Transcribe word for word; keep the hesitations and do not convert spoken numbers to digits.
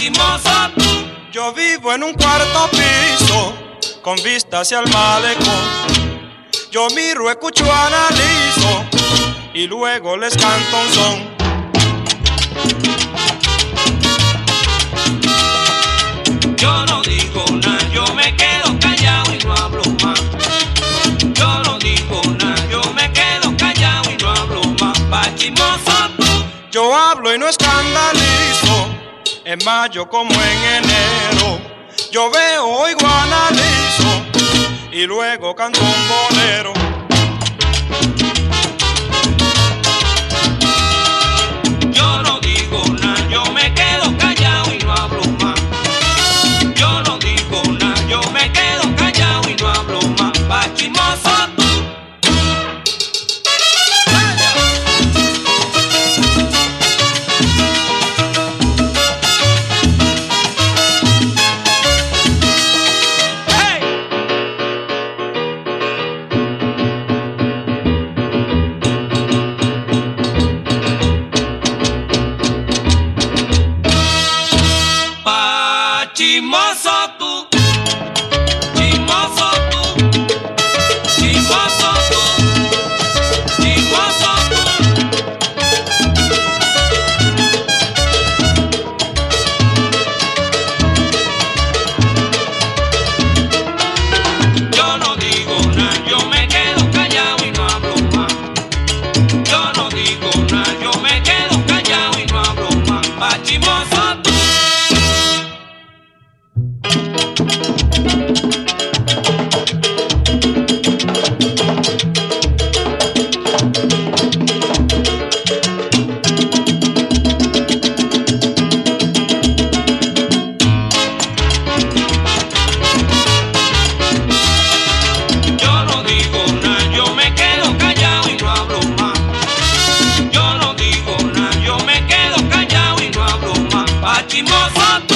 Chimoso tú. Yo vivo en un cuarto piso con vista hacia el malecón. Yo miro, escucho, analizo y luego les canto un son. Yo no digo nada, yo me quedo callado y no hablo más. Yo no digo nada, yo me quedo callado y no hablo más. Pa' chimoso tú. Yo hablo y no escandalizo, en mayo como en enero. Yo veo, oigo, analizo y luego canto un bolero. Yo no digo nada, yo me quedo callado y no hablo más. Yo no digo nada, yo me quedo callado y no hablo más. Pa' chimoso tú. Chimoso tú, chimoso tú, chimoso tú, chimoso tú. Yo no digo nada, yo me quedo callado y no hablo más. Yo no digo nada, yo me quedo callado y no hablo más. Pa' chimoso tú. Yo no digo nada, yo me quedo callado y no hablo más. Yo no digo nada, yo me quedo callado y no hablo más. Pa' chimoso.